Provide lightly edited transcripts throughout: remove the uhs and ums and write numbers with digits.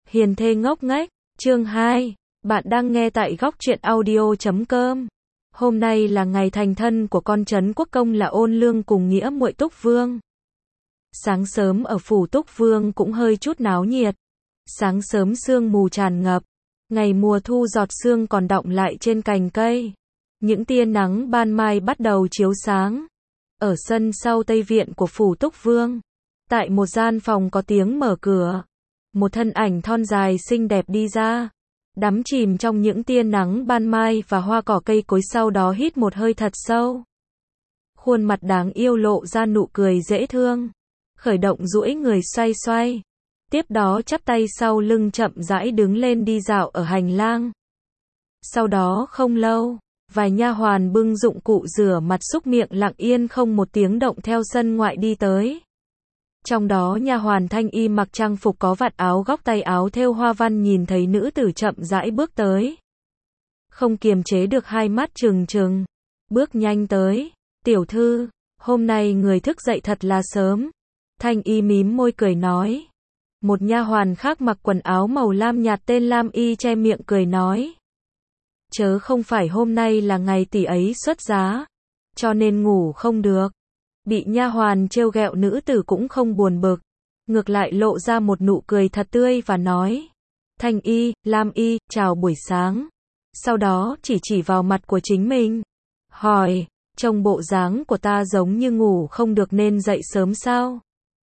Hiền thê ngốc nghếch, chương 2. Bạn đang nghe tại góc truyện audio.com. Hôm nay là ngày thành thân của con Trấn Quốc Công là Ôn Lương cùng nghĩa muội Túc Vương. Sáng sớm ở phủ Túc Vương cũng hơi chút náo nhiệt. Sáng sớm sương mù tràn ngập. Ngày mùa thu giọt sương còn đọng lại trên cành cây. Những tia nắng ban mai bắt đầu chiếu sáng. Ở sân sau Tây Viện của phủ Túc Vương. Tại một gian phòng có tiếng mở cửa. Một thân ảnh thon dài xinh đẹp đi ra. Đắm chìm trong những tia nắng ban mai và hoa cỏ cây cối, sau đó hít một hơi thật sâu. Khuôn mặt đáng yêu lộ ra nụ cười dễ thương. Khởi động duỗi người xoay xoay. Tiếp đó chắp tay sau lưng chậm rãi đứng lên đi dạo ở hành lang. Sau đó không lâu, vài nha hoàn bưng dụng cụ rửa mặt súc miệng lặng yên không một tiếng động theo sân ngoại đi tới. Trong đó nha hoàn Thanh Y mặc trang phục có vạt áo góc tay áo thêu hoa văn, nhìn thấy nữ tử chậm rãi bước tới. Không kiềm chế được hai mắt trừng trừng, bước nhanh tới. Tiểu thư, hôm nay người thức dậy thật là sớm. Thanh Y mím môi cười nói. Một nha hoàn khác mặc quần áo màu lam nhạt tên Lam Y che miệng cười nói. Chớ không phải hôm nay là ngày tỷ ấy xuất giá, cho nên ngủ không được. Bị nha hoàn trêu ghẹo, nữ tử cũng không buồn bực, ngược lại lộ ra một nụ cười thật tươi và nói. Thanh Y, Lam Y, chào buổi sáng. Sau đó chỉ vào mặt của chính mình. Hỏi, trông bộ dáng của ta giống như ngủ không được nên dậy sớm sao?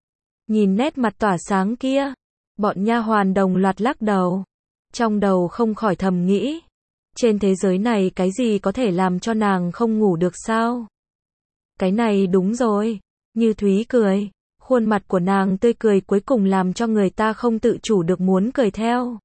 Nhìn nét mặt tỏa sáng kia, bọn nha hoàn đồng loạt lắc đầu. Trong đầu không khỏi thầm nghĩ. Trên thế giới này cái gì có thể làm cho nàng không ngủ được sao? Cái này đúng rồi. Như Thúy cười. Khuôn mặt của nàng tươi cười cuối cùng làm cho người ta không tự chủ được muốn cười theo.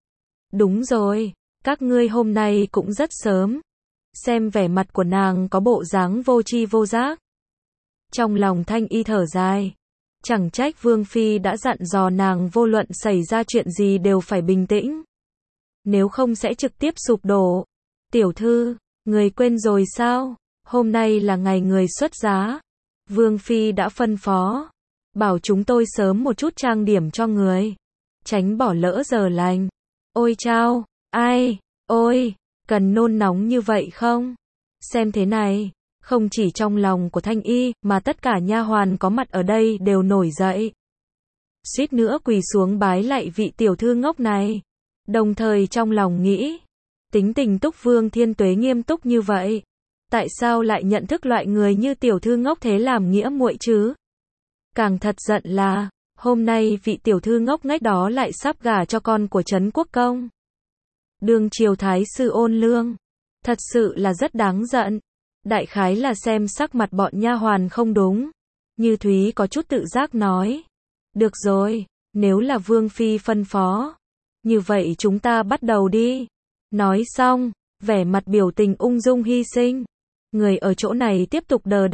Đúng rồi. Các ngươi hôm nay cũng rất sớm. Xem vẻ mặt của nàng có bộ dáng vô tri vô giác. Trong lòng Thanh Y thở dài. Chẳng trách Vương Phi đã dặn dò nàng vô luận xảy ra chuyện gì đều phải bình tĩnh. Nếu không sẽ trực tiếp sụp đổ. Tiểu thư, người quên rồi sao? Hôm nay là ngày người xuất giá. Vương Phi đã phân phó. Bảo chúng tôi sớm một chút trang điểm cho người. Tránh bỏ lỡ giờ lành. Ôi chao, ai, ôi, cần nôn nóng như vậy không? Xem thế này, không chỉ trong lòng của Thanh Y, mà tất cả nha hoàn có mặt ở đây đều nổi dậy. Suýt nữa quỳ xuống bái lạy vị tiểu thư ngốc này. Đồng thời trong lòng nghĩ, tính tình Túc Vương Thiên Tuế nghiêm túc như vậy. Tại sao lại nhận thức loại người như tiểu thư ngốc thế làm nghĩa muội chứ? Càng thật giận là, hôm nay vị tiểu thư ngốc nghếch đó lại sắp gả cho con của Trấn Quốc Công. Đương triều thái sư Ôn Lương. Thật sự là rất đáng giận. Đại khái là xem sắc mặt bọn nha hoàn không đúng. Như Thúy có chút tự giác nói. Được rồi, nếu là Vương Phi phân phó. Như vậy chúng ta bắt đầu đi. Nói xong, vẻ mặt biểu tình ung dung hy sinh. Người ở chỗ này tiếp tục đờ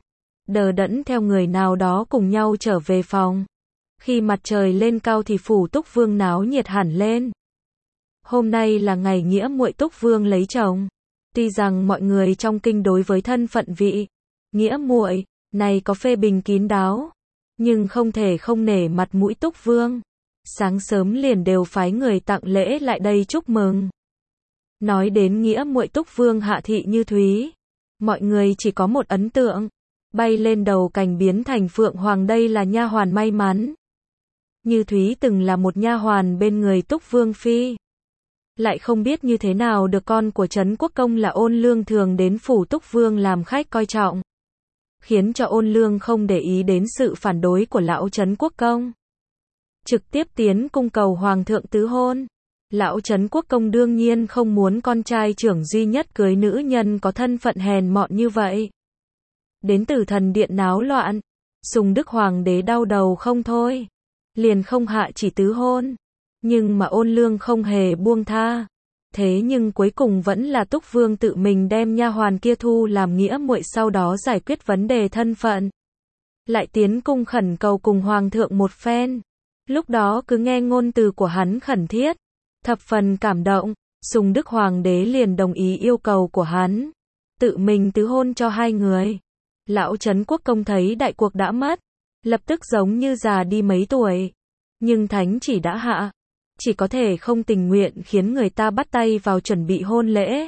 đẫn theo người nào đó cùng nhau trở về phòng. Khi mặt trời lên cao thì phủ Túc Vương náo nhiệt hẳn lên. Hôm nay là ngày nghĩa muội Túc Vương lấy chồng. Tuy rằng mọi người trong kinh đối với thân phận vị nghĩa muội này có phê bình kín đáo, nhưng không thể không nể mặt mũi Túc Vương. Sáng sớm liền đều phái người tặng lễ lại đây chúc mừng. Nói đến nghĩa muội Túc Vương hạ thị Như Thúy, mọi người chỉ có một ấn tượng, bay lên đầu cành biến thành phượng hoàng, đây là nha hoàn may mắn. Như Thúy từng là một nha hoàn bên người Túc Vương Phi, lại không biết như thế nào được con của Trấn Quốc Công là Ôn Lương thường đến phủ Túc Vương làm khách coi trọng, khiến cho Ôn Lương không để ý đến sự phản đối của lão Trấn Quốc Công, trực tiếp tiến cung cầu hoàng thượng tứ hôn. Lão Trấn Quốc Công đương nhiên không muốn con trai trưởng duy nhất cưới nữ nhân có thân phận hèn mọn như vậy. Đến Tử Thần Điện náo loạn, Sùng Đức Hoàng đế đau đầu không thôi, liền không hạ chỉ tứ hôn. Nhưng mà Ôn Lương không hề buông tha. Thế nhưng cuối cùng vẫn là Túc Vương tự mình đem nha hoàn kia thu làm nghĩa muội, sau đó giải quyết vấn đề thân phận. Lại tiến cung khẩn cầu cùng hoàng thượng một phen. Lúc đó cứ nghe ngôn từ của hắn khẩn thiết, thập phần cảm động, Sùng Đức Hoàng đế liền đồng ý yêu cầu của hắn, tự mình tứ hôn cho hai người. Lão Trấn Quốc Công thấy đại cuộc đã mất, lập tức giống như già đi mấy tuổi. Nhưng thánh chỉ đã hạ, chỉ có thể không tình nguyện khiến người ta bắt tay vào chuẩn bị hôn lễ.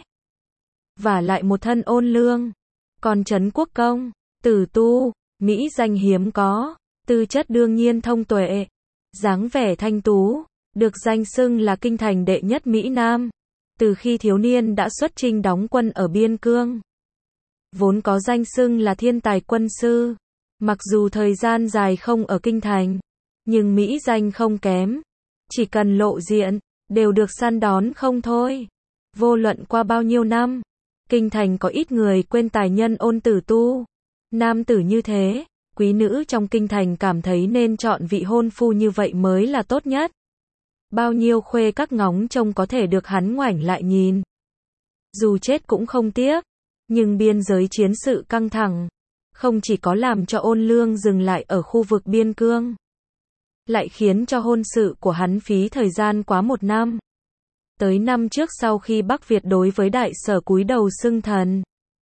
Và lại một thân ôn lương, con Trấn Quốc Công, tử tu, mỹ danh hiếm có, tư chất đương nhiên thông tuệ, dáng vẻ thanh tú, được danh xưng là kinh thành đệ nhất Mỹ Nam. Từ khi thiếu niên đã xuất chinh đóng quân ở biên cương, vốn có danh xưng là thiên tài quân sư. Mặc dù thời gian dài không ở kinh thành, nhưng mỹ danh không kém. Chỉ cần lộ diện, đều được săn đón không thôi. Vô luận qua bao nhiêu năm, kinh thành có ít người quên tài nhân Ôn Tử Tu. Nam tử như thế, quý nữ trong kinh thành cảm thấy nên chọn vị hôn phu như vậy mới là tốt nhất. Bao nhiêu khuê các ngóng trông có thể được hắn ngoảnh lại nhìn. Dù chết cũng không tiếc. Nhưng biên giới chiến sự căng thẳng, không chỉ có làm cho Ôn Lương dừng lại ở khu vực biên cương, lại khiến cho hôn sự của hắn phí thời gian quá 1 năm. Tới năm trước sau khi Bắc Việt đối với Đại Sở cúi đầu xưng thần,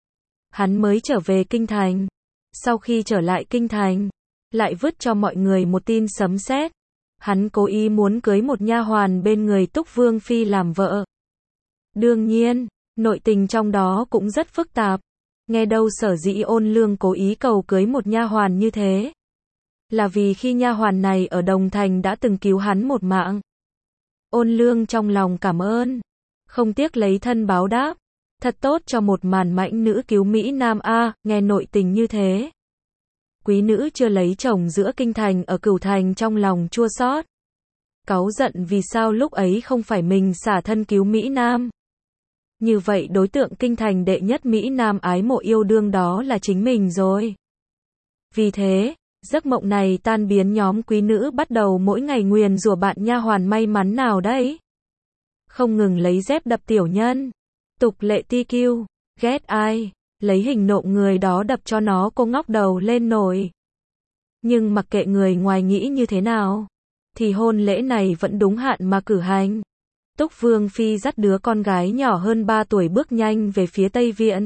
hắn mới trở về kinh thành. Sau khi trở lại kinh thành, lại vứt cho mọi người một tin sấm sét. Hắn cố ý muốn cưới một nha hoàn bên người Túc Vương Phi làm vợ. Đương nhiên, nội tình trong đó cũng rất phức tạp. Nghe đâu sở dĩ Ôn Lương cố ý cầu cưới một nha hoàn như thế, là vì khi nha hoàn này ở Đồng Thành đã từng cứu hắn một mạng. Ôn Lương trong lòng cảm ơn, không tiếc lấy thân báo đáp. Thật tốt cho một màn mãnh nữ cứu Mỹ Nam a. Nghe nội tình như thế, quý nữ chưa lấy chồng giữa kinh thành ở Cửu Thành trong lòng chua xót, cáu giận vì sao lúc ấy không phải mình xả thân cứu Mỹ Nam. Như vậy đối tượng kinh thành đệ nhất Mỹ Nam ái mộ yêu đương đó là chính mình rồi. Vì thế, giấc mộng này tan biến, nhóm quý nữ bắt đầu mỗi ngày nguyền rủa bạn nha hoàn may mắn nào đấy. Không ngừng lấy dép đập tiểu nhân. Tục lệ ti kiêu, ghét ai, lấy hình nộm người đó đập cho nó cô ngóc đầu lên nổi. Nhưng mặc kệ người ngoài nghĩ như thế nào, thì hôn lễ này vẫn đúng hạn mà cử hành. Túc Vương Phi dắt đứa con gái nhỏ hơn 3 tuổi bước nhanh về phía Tây Viện.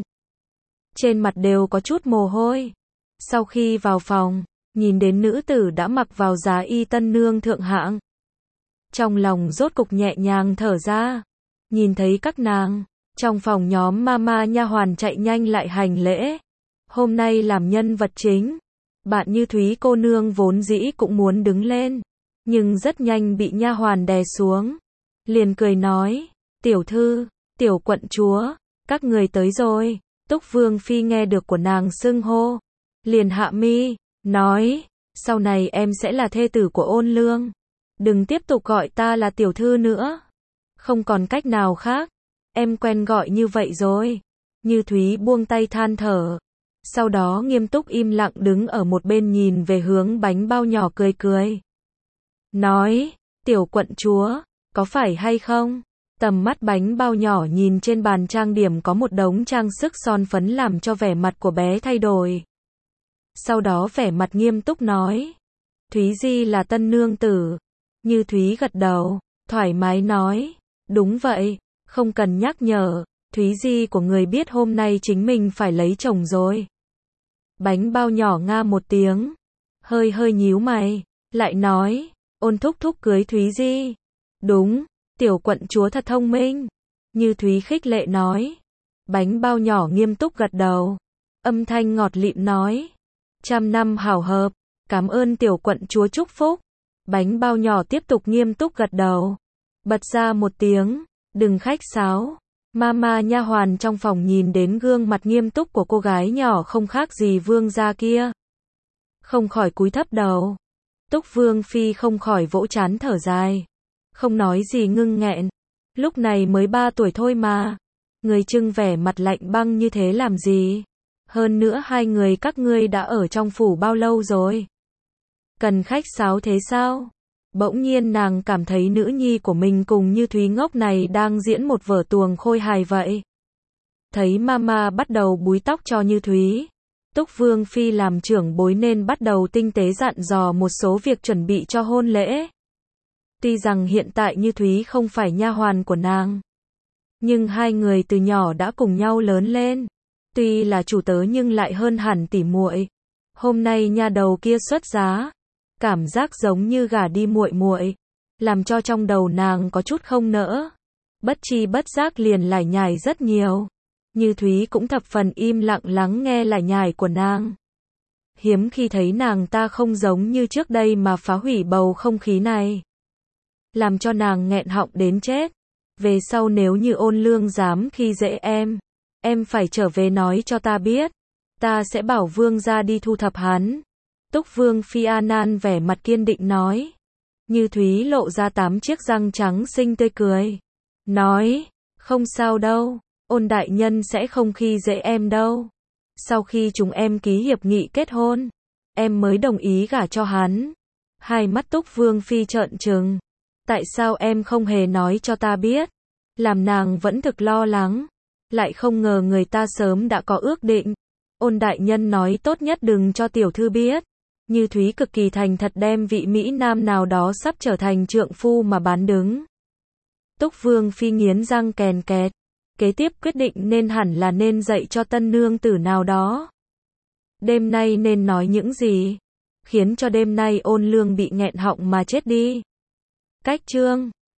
Trên mặt đều có chút mồ hôi. Sau khi vào phòng, nhìn đến nữ tử đã mặc vào giá y tân nương thượng hạng, trong lòng rốt cục nhẹ nhàng thở ra. Nhìn thấy các nàng, trong phòng nhóm mama nha hoàn chạy nhanh lại hành lễ. Hôm nay làm nhân vật chính, bạn Như Thúy cô nương vốn dĩ cũng muốn đứng lên, nhưng rất nhanh bị nha hoàn đè xuống. Liền cười nói, tiểu thư, tiểu quận chúa, các người tới rồi. Túc Vương Phi nghe được của nàng xưng hô, liền hạ mi, nói, sau này em sẽ là thê tử của Ôn Lương. Đừng tiếp tục gọi ta là tiểu thư nữa. Không còn cách nào khác, em quen gọi như vậy rồi. Như Thúy buông tay than thở, sau đó nghiêm túc im lặng đứng ở một bên nhìn về hướng bánh bao nhỏ cười cười. Nói, tiểu quận chúa, có phải hay không? Tầm mắt bánh bao nhỏ nhìn trên bàn trang điểm có một đống trang sức son phấn làm cho vẻ mặt của bé thay đổi. Sau đó vẻ mặt nghiêm túc nói, Thúy Di là tân nương tử. Như Thúy gật đầu, thoải mái nói, đúng vậy, không cần nhắc nhở, Thúy Di của người biết hôm nay chính mình phải lấy chồng rồi. Bánh bao nhỏ nga một tiếng, hơi hơi nhíu mày, lại nói, Ôn thúc thúc cưới Thúy Di. Đúng, tiểu quận chúa thật thông minh. Như Thúy khích lệ nói. Bánh bao nhỏ nghiêm túc gật đầu, âm thanh ngọt lịm nói, 100 năm hảo hợp, cảm ơn tiểu quận chúa chúc phúc. Bánh bao nhỏ tiếp tục nghiêm túc gật đầu, bật ra một tiếng, đừng khách sáo. Mama nha hoàn trong phòng nhìn đến gương mặt nghiêm túc của cô gái nhỏ không khác gì vương gia kia, không khỏi cúi thấp đầu. Túc Vương Phi không khỏi vỗ trán thở dài, không nói gì ngưng nghẹn. Lúc này mới 3 tuổi thôi mà, người trưng vẻ mặt lạnh băng như thế làm gì? Hơn nữa hai người các ngươi đã ở trong phủ bao lâu rồi? Cần khách sáo thế sao? Bỗng nhiên nàng cảm thấy nữ nhi của mình cùng Như Thúy ngốc này đang diễn một vở tuồng khôi hài vậy. Thấy mama bắt đầu búi tóc cho Như Thúy, Túc Vương Phi làm trưởng bối nên bắt đầu tinh tế dặn dò một số việc chuẩn bị cho hôn lễ. Tuy rằng hiện tại Như Thúy không phải nha hoàn của nàng, nhưng hai người từ nhỏ đã cùng nhau lớn lên. Tuy là chủ tớ nhưng lại hơn hẳn tỉ muội. Hôm nay nha đầu kia xuất giá, cảm giác giống như gả đi muội muội. làm cho trong đầu nàng có chút không nỡ. Bất chi bất giác liền lải nhải rất nhiều. Như Thúy cũng thập phần im lặng lắng nghe lải nhải của nàng. Hiếm khi thấy nàng ta không giống như trước đây mà phá hủy bầu không khí này. Làm cho nàng nghẹn họng đến chết. Về sau nếu như Ôn Lương dám khi dễ em phải trở về nói cho ta biết. Ta sẽ bảo Vương gia đi thu thập hắn. Túc Vương Phi An An vẻ mặt kiên định nói. Như Thúy lộ ra 8 chiếc răng trắng xinh tươi cười. Nói, không sao đâu, Ôn đại nhân sẽ không khi dễ em đâu. Sau khi chúng em ký hiệp nghị kết hôn, em mới đồng ý gả cho hắn. Hai mắt Túc Vương Phi trợn trừng. Tại sao em không hề nói cho ta biết? Làm nàng vẫn thực lo lắng. Lại không ngờ người ta sớm đã có ước định. Ôn đại nhân nói tốt nhất đừng cho tiểu thư biết. Như Thúy cực kỳ thành thật đem vị Mỹ Nam nào đó sắp trở thành trượng phu mà bán đứng. Túc Vương Phi nghiến răng kèn kẹt. Kế tiếp quyết định nên hẳn là nên dạy cho tân nương tử nào đó. Đêm nay nên nói những gì? Khiến cho đêm nay Ôn Lương bị nghẹn họng mà chết đi. Cách chương